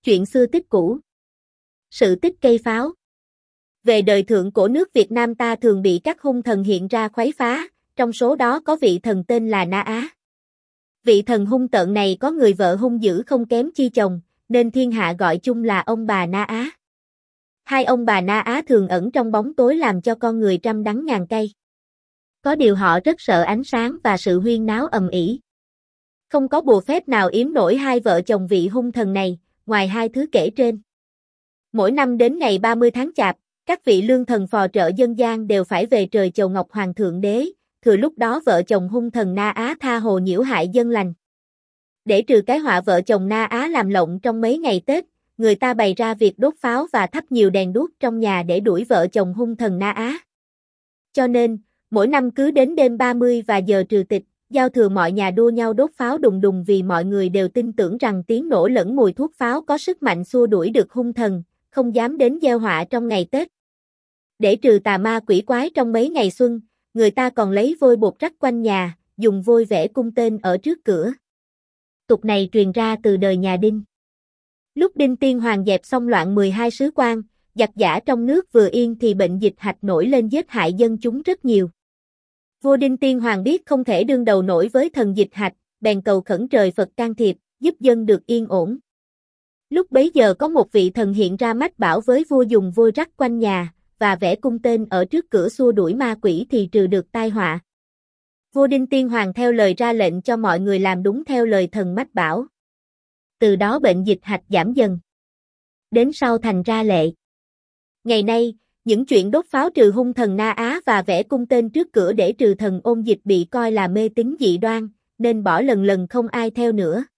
Chuyện xưa tích cũ. Sự tích cây pháo. Về đời thượng cổ nước Việt Nam ta thường bị các hung thần hiện ra khuấy phá, trong số đó có vị thần tên là Na Á. Vị thần hung tợn này có người vợ hung dữ không kém chi chồng, nên thiên hạ gọi chung là ông bà Na Á. Hai ông bà Na Á thường ẩn trong bóng tối làm cho con người trăm đắng ngàn cay. Có điều họ rất sợ ánh sáng và sự huyên náo ầm ĩ. Không có bùa phép nào yếm nổi hai vợ chồng vị hung thần này, ngoài hai thứ kể trên. Mỗi năm đến ngày 30 tháng Chạp, các vị lương thần phò trợ dân gian đều phải về trời chầu Ngọc Hoàng Thượng Đế, thừa lúc đó vợ chồng hung thần Na Á tha hồ nhiễu hại dân lành. Để trừ cái họa vợ chồng Na Á làm lộng trong mấy ngày Tết, người ta bày ra việc đốt pháo và thắp nhiều đèn đuốc trong nhà để đuổi vợ chồng hung thần Na Á. Cho nên, mỗi năm cứ đến đêm 30 và giờ trừ tịch, giao thừa mọi nhà đua nhau đốt pháo đùng đùng vì mọi người đều tin tưởng rằng tiếng nổ lẫn mùi thuốc pháo có sức mạnh xua đuổi được hung thần, không dám đến gieo họa trong ngày Tết. Để trừ tà ma quỷ quái trong mấy ngày xuân, người ta còn lấy vôi bột rắc quanh nhà, dùng vôi vẽ cung tên ở trước cửa. Tục này truyền ra từ đời nhà Đinh. Lúc Đinh Tiên Hoàng dẹp xong loạn 12 sứ quan, giặc giã trong nước vừa yên thì bệnh dịch hạch nổi lên giết hại dân chúng rất nhiều. Vua Đinh Tiên Hoàng biết không thể đương đầu nổi với thần dịch hạch, bèn cầu khẩn trời Phật can thiệp, giúp dân được yên ổn. Lúc bấy giờ có một vị thần hiện ra mách bảo với vua dùng vôi rắc quanh nhà, và vẽ cung tên ở trước cửa xua đuổi ma quỷ thì trừ được tai họa. Vua Đinh Tiên Hoàng theo lời ra lệnh cho mọi người làm đúng theo lời thần mách bảo. Từ đó bệnh dịch hạch giảm dần. Đến sau thành ra lệ. Ngày nay, những chuyện đốt pháo trừ hung thần Na Á và vẽ cung tên trước cửa để trừ thần ôn dịch bị coi là mê tín dị đoan, nên bỏ lần lần không ai theo nữa.